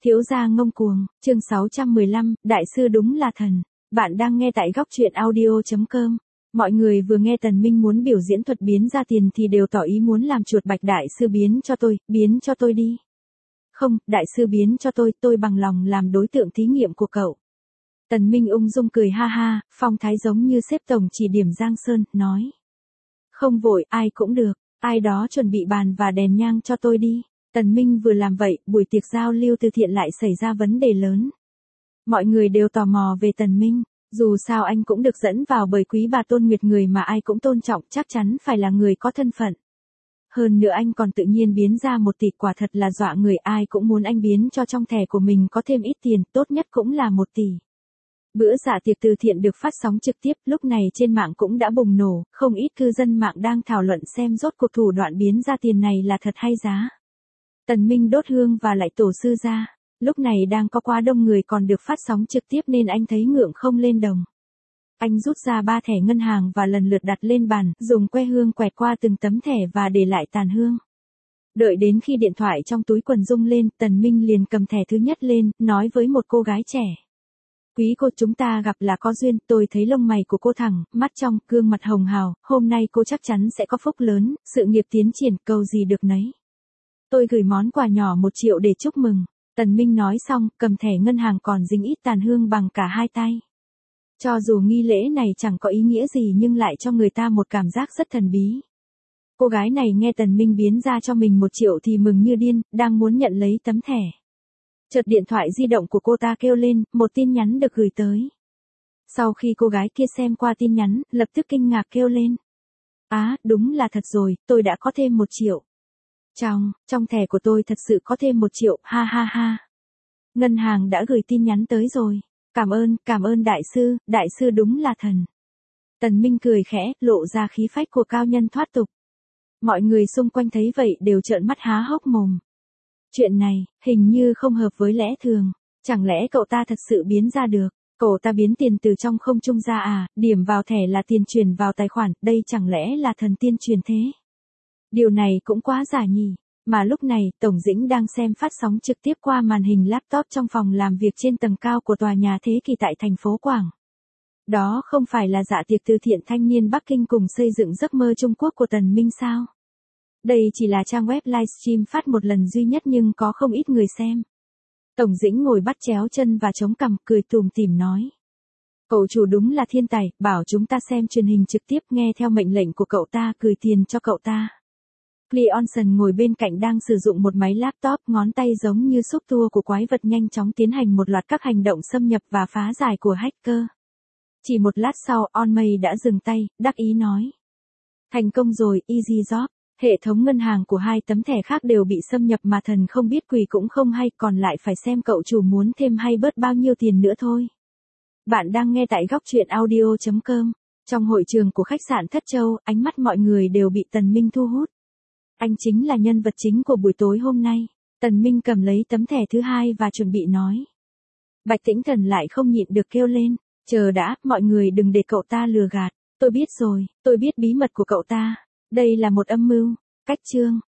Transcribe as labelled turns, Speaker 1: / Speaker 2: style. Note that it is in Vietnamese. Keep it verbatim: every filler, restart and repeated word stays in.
Speaker 1: Thiếu gia ngông cuồng, chương sáu trăm mười lăm, đại sư đúng là thần. Bạn đang nghe tại góc truyện audio chấm com. Mọi người vừa nghe Tần Minh muốn biểu diễn thuật biến ra tiền thì đều tỏ ý muốn làm chuột bạch. Đại sư biến cho tôi, biến cho tôi đi. Không, đại sư biến cho tôi, tôi bằng lòng làm đối tượng thí nghiệm của cậu. Tần Minh ung dung cười ha ha, phong thái giống như xếp tổng chỉ điểm Giang Sơn, nói. Không vội, ai cũng được, ai đó chuẩn bị bàn và đèn nhang cho tôi đi. Tần Minh vừa làm vậy, buổi tiệc giao lưu từ thiện lại xảy ra vấn đề lớn. Mọi người đều tò mò về Tần Minh, dù sao anh cũng được dẫn vào bởi quý bà Tôn Nguyệt, người mà ai cũng tôn trọng, chắc chắn phải là người có thân phận. Hơn nữa anh còn tự nhiên biến ra một tỷ, quả thật là dọa người, ai cũng muốn anh biến cho trong thẻ của mình có thêm ít tiền, tốt nhất cũng là một tỷ. Bữa dạ tiệc từ thiện được phát sóng trực tiếp, lúc này trên mạng cũng đã bùng nổ, không ít cư dân mạng đang thảo luận xem rốt cuộc thủ đoạn biến ra tiền này là thật hay giá. Tần Minh đốt hương và lại tổ sư ra, lúc này đang có quá đông người còn được phát sóng trực tiếp nên anh thấy ngượng không lên đồng. Anh rút ra ba thẻ ngân hàng và lần lượt đặt lên bàn, dùng que hương quẹt qua từng tấm thẻ và để lại tàn hương. Đợi đến khi điện thoại trong túi quần rung lên, Tần Minh liền cầm thẻ thứ nhất lên, nói với một cô gái trẻ. Quý cô, chúng ta gặp là có duyên, tôi thấy lông mày của cô thẳng, mắt trong, gương mặt hồng hào, hôm nay cô chắc chắn sẽ có phúc lớn, sự nghiệp tiến triển, cầu gì được nấy. Tôi gửi món quà nhỏ một triệu để chúc mừng. Tần Minh nói xong, cầm thẻ ngân hàng còn dính ít tàn hương bằng cả hai tay. Cho dù nghi lễ này chẳng có ý nghĩa gì nhưng lại cho người ta một cảm giác rất thần bí. Cô gái này nghe Tần Minh biến ra cho mình một triệu thì mừng như điên, đang muốn nhận lấy tấm thẻ. Chợt điện thoại di động của cô ta kêu lên, một tin nhắn được gửi tới. Sau khi cô gái kia xem qua tin nhắn, lập tức kinh ngạc kêu lên. Á, đúng là thật rồi, tôi đã có thêm một triệu. Trong, trong thẻ của tôi thật sự có thêm một triệu, ha ha ha. Ngân hàng đã gửi tin nhắn tới rồi. Cảm ơn, cảm ơn đại sư, đại sư đúng là thần. Tần Minh cười khẽ, lộ ra khí phách của cao nhân thoát tục. Mọi người xung quanh thấy vậy đều trợn mắt há hốc mồm. Chuyện này, hình như không hợp với lẽ thường. Chẳng lẽ cậu ta thật sự biến ra được? Cậu ta biến tiền từ trong không trung ra à, điểm vào thẻ là tiền chuyển vào tài khoản, đây chẳng lẽ là thần tiên truyền thế? Điều này cũng quá giả nhỉ. Mà lúc này, Tổng Dĩnh đang xem phát sóng trực tiếp qua màn hình laptop trong phòng làm việc trên tầng cao của tòa nhà Thế Kỷ tại thành phố Quảng. Đó không phải là dạ tiệc từ thiện thanh niên Bắc Kinh cùng xây dựng giấc mơ Trung Quốc của Tần Minh sao? Đây chỉ là trang web livestream phát một lần duy nhất nhưng có không ít người xem. Tổng Dĩnh ngồi bắt chéo chân và chống cằm, cười tủm tỉm nói. Cậu chủ đúng là thiên tài, bảo chúng ta xem truyền hình trực tiếp, nghe theo mệnh lệnh của cậu ta, gửi tiền cho cậu ta. Leonson ngồi bên cạnh đang sử dụng một máy laptop, ngón tay giống như xúc tua của quái vật nhanh chóng tiến hành một loạt các hành động xâm nhập và phá giải của hacker. Chỉ một lát sau, OnMay đã dừng tay, đắc ý nói. Thành công rồi, easy job. Hệ thống ngân hàng của hai tấm thẻ khác đều bị xâm nhập mà thần không biết quỷ cũng không hay, còn lại phải xem cậu chủ muốn thêm hay bớt bao nhiêu tiền nữa thôi. Bạn đang nghe tại góc truyện audio chấm com. Trong hội trường của khách sạn Thất Châu, ánh mắt mọi người đều bị Tần Minh thu hút. Anh chính là nhân vật chính của buổi tối hôm nay. Tần Minh cầm lấy tấm thẻ thứ hai và chuẩn bị nói. Bạch Tĩnh Thần lại không nhịn được kêu lên. Chờ đã, mọi người đừng để cậu ta lừa gạt. Tôi biết rồi, tôi biết bí mật của cậu ta. Đây là một âm mưu. Cách chương,